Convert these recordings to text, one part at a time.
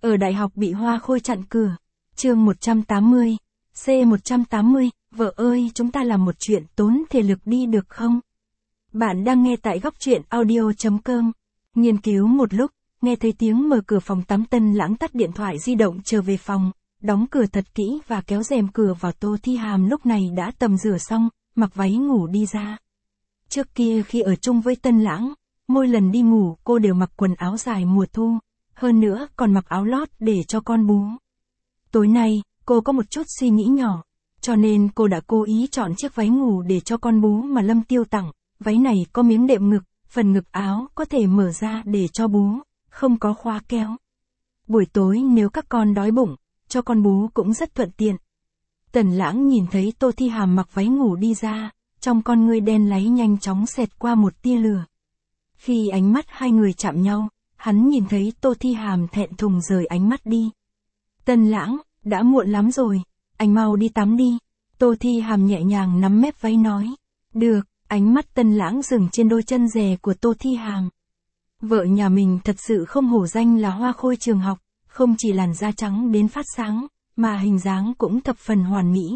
Ở đại học bị hoa khôi chặn cửa. Chương 180. C180, vợ ơi chúng ta làm một chuyện tốn thể lực đi được không? Bạn đang nghe tại góc truyện audio.com. Nghiên cứu một lúc, nghe thấy tiếng mở cửa phòng tắm. Tân Lãng tắt điện thoại di động trở về phòng, đóng cửa thật kỹ và kéo rèm cửa vào. Tô Thi Hàm lúc này đã tầm rửa xong, mặc váy ngủ đi ra. Trước kia khi ở chung với Tân Lãng, mỗi lần đi ngủ cô đều mặc quần áo dài mùa thu, hơn nữa còn mặc áo lót để cho con bú. Tối nay, cô có một chút suy nghĩ nhỏ, cho nên cô đã cố ý chọn chiếc váy ngủ để cho con bú mà Lâm Tiêu tặng. Váy này có miếng đệm ngực, phần ngực áo có thể mở ra để cho bú, không có khóa kéo. Buổi tối nếu các con đói bụng, cho con bú cũng rất thuận tiện. Tần Lãng nhìn thấy Tô Thi Hàm mặc váy ngủ đi ra, trong con ngươi đen láy nhanh chóng xẹt qua một tia lửa. Khi ánh mắt hai người chạm nhau, hắn nhìn thấy Tô Thi Hàm thẹn thùng rời ánh mắt đi. Tần Lãng, đã muộn lắm rồi, anh mau đi tắm đi. Tô Thi Hàm nhẹ nhàng nắm mép váy nói. Được, ánh mắt Tần Lãng dừng trên đôi chân rè của Tô Thi Hàm. Vợ nhà mình thật sự không hổ danh là hoa khôi trường học, không chỉ làn da trắng đến phát sáng, mà hình dáng cũng thập phần hoàn mỹ.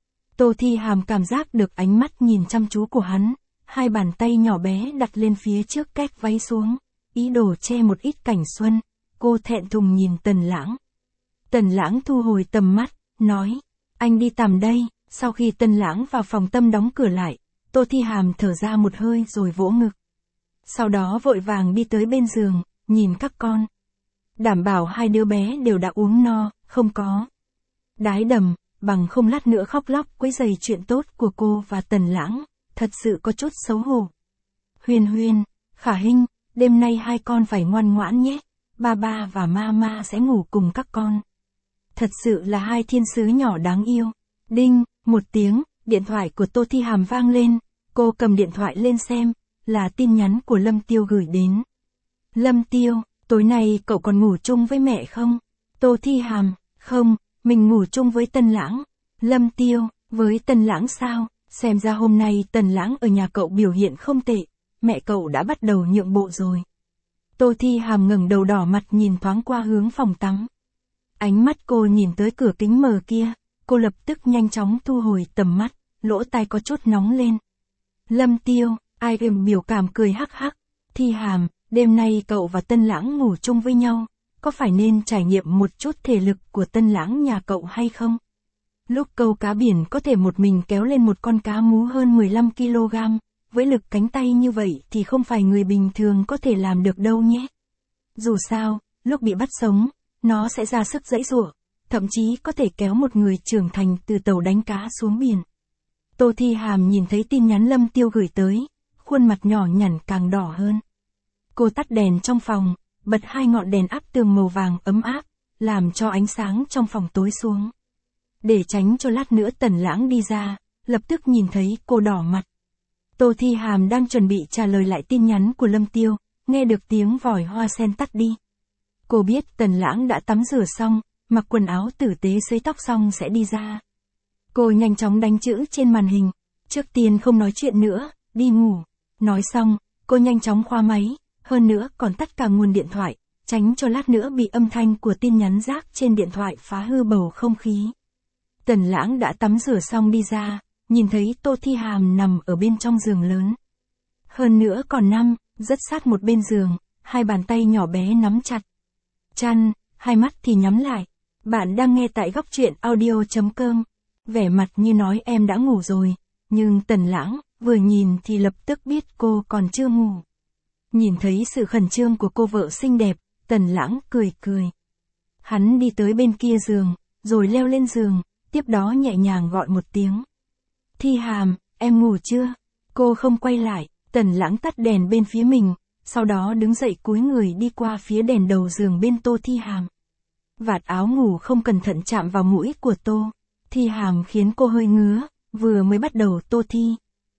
Tô Thi Hàm cảm giác được ánh mắt nhìn chăm chú của hắn, hai bàn tay nhỏ bé đặt lên phía trước cách váy xuống, ý đồ che một ít cảnh xuân. Cô thẹn thùng nhìn Tần Lãng. Tần Lãng thu hồi tầm mắt, nói, anh đi tắm đây. Sau khi Tần Lãng vào phòng tâm đóng cửa lại, Tô Thi Hàm thở ra một hơi rồi vỗ ngực. Sau đó vội vàng đi tới bên giường, nhìn các con. Đảm bảo hai đứa bé đều đã uống no, không có đái đầm, bằng không lát nữa khóc lóc quấy rầy chuyện tốt của cô và Tần Lãng, thật sự có chút xấu hổ. Huyền Huyền, Khả Hinh, đêm nay hai con phải ngoan ngoãn nhé, ba và mama sẽ ngủ cùng các con. Thật sự là hai thiên sứ nhỏ đáng yêu. Đinh, một tiếng, điện thoại của Tô Thi Hàm vang lên, cô cầm điện thoại lên xem, là tin nhắn của Lâm Tiêu gửi đến. Lâm Tiêu, tối nay cậu còn ngủ chung với mẹ không? Tô Thi Hàm, không, mình ngủ chung với Tân Lãng. Lâm Tiêu, với Tân Lãng sao? Xem ra hôm nay Tần Lãng ở nhà cậu biểu hiện không tệ, mẹ cậu đã bắt đầu nhượng bộ rồi. Tô Thi Hàm ngẩng đầu đỏ mặt nhìn thoáng qua hướng phòng tắm. Ánh mắt cô nhìn tới cửa kính mờ kia, cô lập tức nhanh chóng thu hồi tầm mắt, lỗ tai có chút nóng lên. Lâm Tiêu, ai êm biểu cảm cười hắc hắc. Thi Hàm, đêm nay cậu và Tân Lãng ngủ chung với nhau, có phải nên trải nghiệm một chút thể lực của Tân Lãng nhà cậu hay không? Lúc câu cá biển có thể một mình kéo lên một con cá mú hơn 15 kg, với lực cánh tay như vậy thì không phải người bình thường có thể làm được đâu nhé. Dù sao, lúc bị bắt sống, nó sẽ ra sức giãy giụa, thậm chí có thể kéo một người trưởng thành từ tàu đánh cá xuống biển. Tô Thi Hàm nhìn thấy tin nhắn Lâm Tiêu gửi tới, khuôn mặt nhỏ nhẵn càng đỏ hơn. Cô tắt đèn trong phòng, bật hai ngọn đèn áp tường màu vàng ấm áp, làm cho ánh sáng trong phòng tối xuống. Để tránh cho lát nữa Tần Lãng đi ra, lập tức nhìn thấy cô đỏ mặt. Tô Thi Hàm đang chuẩn bị trả lời lại tin nhắn của Lâm Tiêu, nghe được tiếng vòi hoa sen tắt đi. Cô biết Tần Lãng đã tắm rửa xong, mặc quần áo tử tế sấy tóc xong sẽ đi ra. Cô nhanh chóng đánh chữ trên màn hình, trước tiên không nói chuyện nữa, đi ngủ. Nói xong, cô nhanh chóng khóa máy, hơn nữa còn tắt cả nguồn điện thoại, tránh cho lát nữa bị âm thanh của tin nhắn rác trên điện thoại phá hư bầu không khí. Tần Lãng đã tắm rửa xong đi ra, nhìn thấy Tô Thi Hàm nằm ở bên trong giường lớn. Hơn nữa còn nằm, rất sát một bên giường, hai bàn tay nhỏ bé nắm chặt chăn, hai mắt thì nhắm lại. Bạn đang nghe tại góc truyện audio.com. Vẻ mặt như nói em đã ngủ rồi, nhưng Tần Lãng vừa nhìn thì lập tức biết cô còn chưa ngủ. Nhìn thấy sự khẩn trương của cô vợ xinh đẹp, Tần Lãng cười cười. Hắn đi tới bên kia giường, rồi leo lên giường, tiếp đó nhẹ nhàng gọi một tiếng. Thi Hàm, em ngủ chưa? Cô không quay lại, Tần Lãng tắt đèn bên phía mình, sau đó đứng dậy cúi người đi qua phía đèn đầu giường bên Tô Thi Hàm. Vạt áo ngủ không cẩn thận chạm vào mũi của Tô Thi Hàm khiến cô hơi ngứa, vừa mới bắt đầu Tô Thi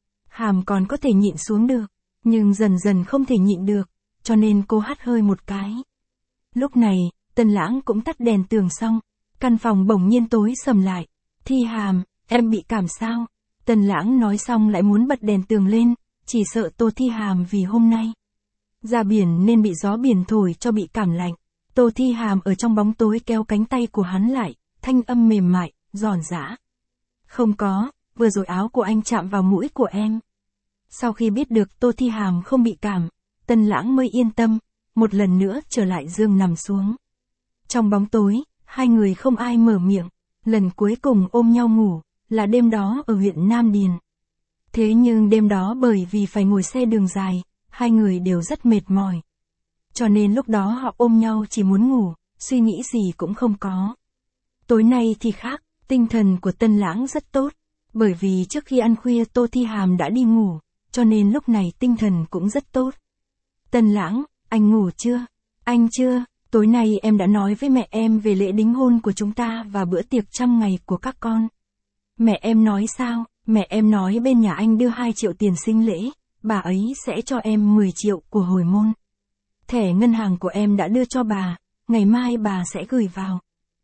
Hàm còn có thể nhịn xuống được, nhưng dần dần không thể nhịn được, cho nên cô hắt hơi một cái. Lúc này, Tần Lãng cũng tắt đèn tường xong, căn phòng bỗng nhiên tối sầm lại. Thi Hàm, em bị cảm sao? Tần Lãng nói xong lại muốn bật đèn tường lên, chỉ sợ Tô Thi Hàm vì hôm nay ra biển nên bị gió biển thổi cho bị cảm lạnh. Tô Thi Hàm ở trong bóng tối kéo cánh tay của hắn lại, thanh âm mềm mại, giòn giã. Không có, vừa rồi áo của anh chạm vào mũi của em. Sau khi biết được Tô Thi Hàm không bị cảm, Tân Lãng mới yên tâm, một lần nữa trở lại giường nằm xuống. Trong bóng tối, hai người không ai mở miệng, lần cuối cùng ôm nhau ngủ, là đêm đó ở huyện Nam Điền. Thế nhưng đêm đó bởi vì phải ngồi xe đường dài, hai người đều rất mệt mỏi. Cho nên lúc đó họ ôm nhau chỉ muốn ngủ, suy nghĩ gì cũng không có. Tối nay thì khác, tinh thần của Tân Lãng rất tốt, bởi vì trước khi ăn khuya Tô Thi Hàm đã đi ngủ, cho nên lúc này tinh thần cũng rất tốt. Tân Lãng, anh ngủ chưa? Anh chưa, tối nay em đã nói với mẹ em về lễ đính hôn của chúng ta và bữa tiệc 100 ngày của các con. Mẹ em nói sao? Mẹ em nói bên nhà anh đưa 2 triệu tiền sinh lễ, bà ấy sẽ cho em 10 triệu của hồi môn. Thẻ ngân hàng của em đã đưa cho bà, ngày mai bà sẽ gửi vào.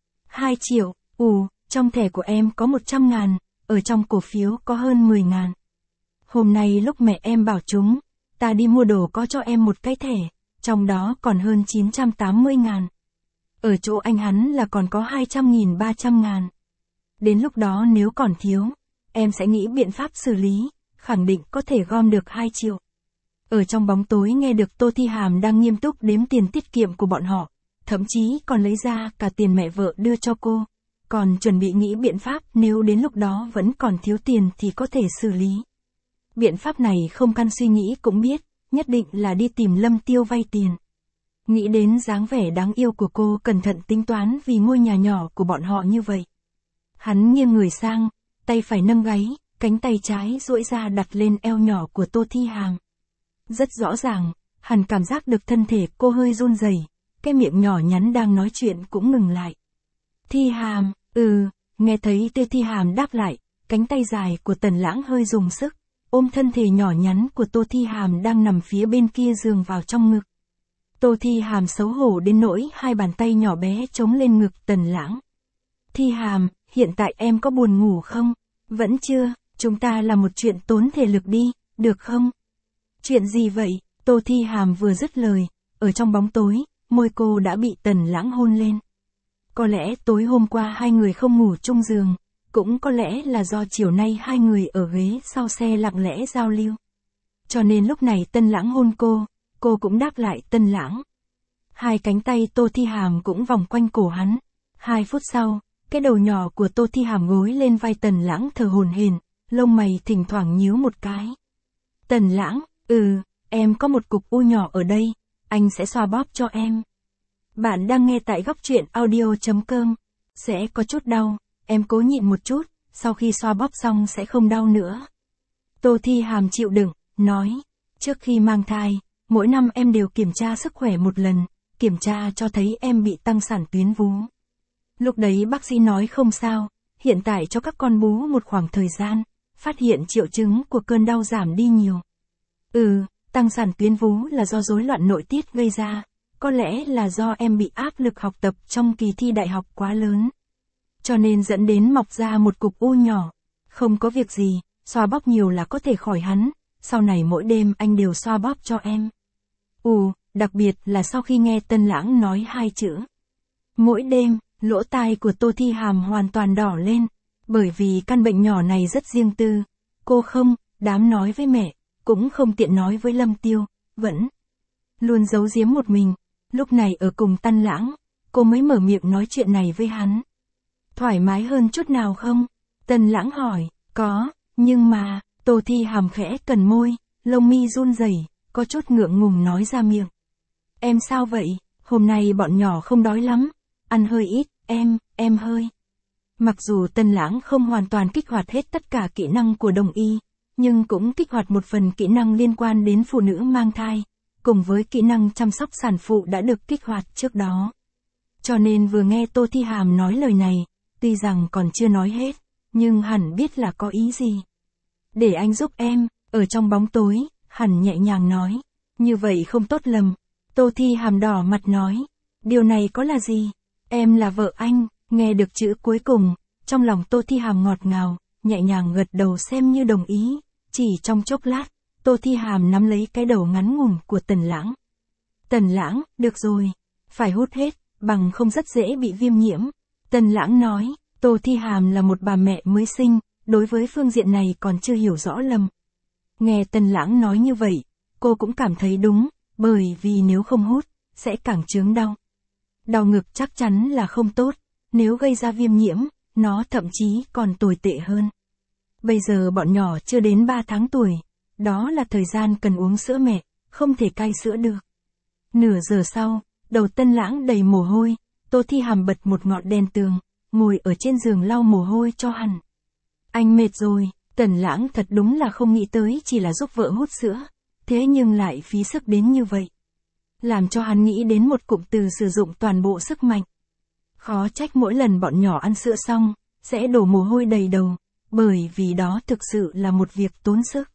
2 triệu, trong thẻ của em có 100.000, ở trong cổ phiếu có hơn 10.000. Hôm nay lúc mẹ em bảo chúng, ta đi mua đồ có cho em một cái thẻ, trong đó còn hơn 980.000. Ở chỗ anh hắn là còn có 200.000 300.000. Đến lúc đó nếu còn thiếu, em sẽ nghĩ biện pháp xử lý, khẳng định có thể gom được 2 triệu. Ở trong bóng tối nghe được Tô Thi Hàm đang nghiêm túc đếm tiền tiết kiệm của bọn họ, thậm chí còn lấy ra cả tiền mẹ vợ đưa cho cô, còn chuẩn bị nghĩ biện pháp nếu đến lúc đó vẫn còn thiếu tiền thì có thể xử lý. Biện pháp này không căn suy nghĩ cũng biết, nhất định là đi tìm Lâm Tiêu vay tiền. Nghĩ đến dáng vẻ đáng yêu của cô cẩn thận tính toán vì ngôi nhà nhỏ của bọn họ như vậy. Hắn nghiêng người sang, tay phải nâng gáy, cánh tay trái duỗi ra đặt lên eo nhỏ của Tô Thi Hàm. Rất rõ ràng, hắn cảm giác được thân thể cô hơi run rẩy, cái miệng nhỏ nhắn đang nói chuyện cũng ngừng lại. Thi Hàm, nghe thấy Tô Thi Hàm đáp lại, cánh tay dài của Tần Lãng hơi dùng sức, ôm thân thể nhỏ nhắn của Tô Thi Hàm đang nằm phía bên kia giường vào trong ngực. Tô Thi Hàm xấu hổ đến nỗi hai bàn tay nhỏ bé chống lên ngực Tần Lãng. Thi Hàm, hiện tại em có buồn ngủ không? Vẫn chưa, chúng ta làm một chuyện tốn thể lực đi, được không? Chuyện gì vậy? Tô Thi Hàm vừa dứt lời, ở trong bóng tối, môi cô đã bị Tần Lãng hôn lên. Có lẽ tối hôm qua hai người không ngủ chung giường, cũng có lẽ là do chiều nay hai người ở ghế sau xe lặng lẽ giao lưu. Cho nên lúc này Tân Lãng hôn cô cũng đáp lại Tân Lãng. Hai cánh tay Tô Thi Hàm cũng vòng quanh cổ hắn. 2 phút sau, cái đầu nhỏ của Tô Thi Hàm gối lên vai Tần Lãng thở hổn hển, lông mày thỉnh thoảng nhíu một cái. Tần Lãng, em có một cục u nhỏ ở đây, anh sẽ xoa bóp cho em. Bạn đang nghe tại góc truyện audio.com. Sẽ có chút đau, em cố nhịn một chút, sau khi xoa bóp xong sẽ không đau nữa. Tô Thi Hàm chịu đựng, nói, trước khi mang thai, mỗi năm em đều kiểm tra sức khỏe một lần, kiểm tra cho thấy em bị tăng sản tuyến vú. Lúc đấy bác sĩ nói không sao, hiện tại cho các con bú một khoảng thời gian, phát hiện triệu chứng của cơn đau giảm đi nhiều. Tăng sản tuyến vú là do rối loạn nội tiết gây ra, có lẽ là do em bị áp lực học tập trong kỳ thi đại học quá lớn. Cho nên dẫn đến mọc ra một cục u nhỏ. Không có việc gì, xoa bóp nhiều là có thể khỏi hắn, sau này mỗi đêm anh đều xoa bóp cho em. Đặc biệt là sau khi nghe Tân Lãng nói 2 chữ. Mỗi đêm, lỗ tai của Tô Thi Hàm hoàn toàn đỏ lên, bởi vì căn bệnh nhỏ này rất riêng tư, cô không dám nói với mẹ, cũng không tiện nói với Lâm Tiêu, vẫn luôn giấu giếm một mình. Lúc này ở cùng Tân Lãng, cô mới mở miệng nói chuyện này với hắn. Thoải mái hơn chút nào không? Tân Lãng hỏi, có, nhưng mà, Tô Thi Hàm khẽ cẩn môi, lông mi run rẩy, có chút ngượng ngùng nói ra miệng. Em sao vậy? Hôm nay bọn nhỏ không đói lắm, ăn hơi ít, em hơi. Mặc dù Tân Lãng không hoàn toàn kích hoạt hết tất cả kỹ năng của đồng y, nhưng cũng kích hoạt một phần kỹ năng liên quan đến phụ nữ mang thai, cùng với kỹ năng chăm sóc sản phụ đã được kích hoạt trước đó. Cho nên vừa nghe Tô Thi Hàm nói lời này, tuy rằng còn chưa nói hết, nhưng hẳn biết là có ý gì. Để anh giúp em, ở trong bóng tối, hẳn nhẹ nhàng nói. Như vậy không tốt lầm. Tô Thi Hàm đỏ mặt nói. Điều này có là gì? Em là vợ anh. Nghe được chữ cuối cùng, trong lòng Tô Thi Hàm ngọt ngào, nhẹ nhàng gật đầu xem như đồng ý. Chỉ trong chốc lát, Tô Thi Hàm nắm lấy cái đầu ngắn ngủn của Tần Lãng. Tần Lãng, được rồi. Phải hút hết, bằng không rất dễ bị viêm nhiễm. Tần Lãng nói, Tô Thi Hàm là một bà mẹ mới sinh, đối với phương diện này còn chưa hiểu rõ lắm. Nghe Tần Lãng nói như vậy, cô cũng cảm thấy đúng, bởi vì nếu không hút, sẽ càng chướng đau. Đau ngực chắc chắn là không tốt, nếu gây ra viêm nhiễm, nó thậm chí còn tồi tệ hơn. Bây giờ bọn nhỏ chưa đến 3 tháng tuổi, đó là thời gian cần uống sữa mẹ, không thể cai sữa được. Nửa giờ sau, đầu Tân Lãng đầy mồ hôi, Tô Thi Hàm bật một ngọn đèn tường, ngồi ở trên giường lau mồ hôi cho hắn. Anh mệt rồi, Tần Lãng thật đúng là không nghĩ tới chỉ là giúp vợ hút sữa, thế nhưng lại phí sức đến như vậy. Làm cho hắn nghĩ đến một cụm từ sử dụng toàn bộ sức mạnh. Khó trách mỗi lần bọn nhỏ ăn sữa xong, sẽ đổ mồ hôi đầy đầu, bởi vì đó thực sự là một việc tốn sức.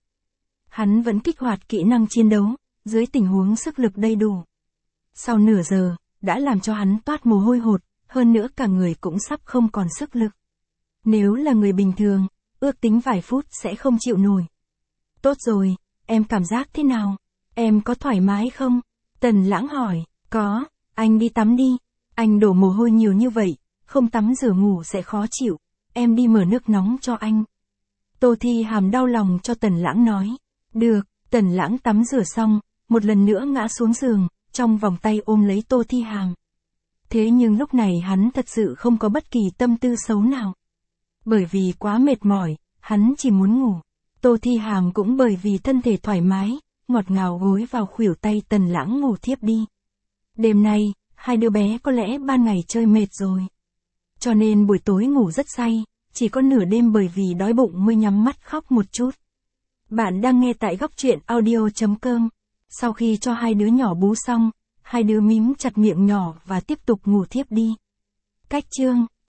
Hắn vẫn kích hoạt kỹ năng chiến đấu, dưới tình huống sức lực đầy đủ. Sau nửa giờ, đã làm cho hắn toát mồ hôi hột, hơn nữa cả người cũng sắp không còn sức lực. Nếu là người bình thường, ước tính vài phút sẽ không chịu nổi. Tốt rồi, em cảm giác thế nào? Em có thoải mái không? Tần Lãng hỏi, có, anh đi tắm đi. Anh đổ mồ hôi nhiều như vậy, không tắm rửa ngủ sẽ khó chịu. Em đi mở nước nóng cho anh. Tô Thi Hàm đau lòng cho Tần Lãng nói. Được, Tần Lãng tắm rửa xong, một lần nữa ngã xuống giường, trong vòng tay ôm lấy Tô Thi Hàm. Thế nhưng lúc này hắn thật sự không có bất kỳ tâm tư xấu nào. Bởi vì quá mệt mỏi, hắn chỉ muốn ngủ. Tô Thi Hàm cũng bởi vì thân thể thoải mái, ngọt ngào gối vào khuỷu tay Tần Lãng ngủ thiếp đi. Đêm nay, hai đứa bé có lẽ ban ngày chơi mệt rồi. Cho nên buổi tối ngủ rất say, chỉ có nửa đêm bởi vì đói bụng mới nhắm mắt khóc một chút. Bạn đang nghe tại Góc Truyện Audio.com. Sau khi cho hai đứa nhỏ bú xong, hai đứa mím chặt miệng nhỏ và tiếp tục ngủ thiếp đi. Cách chương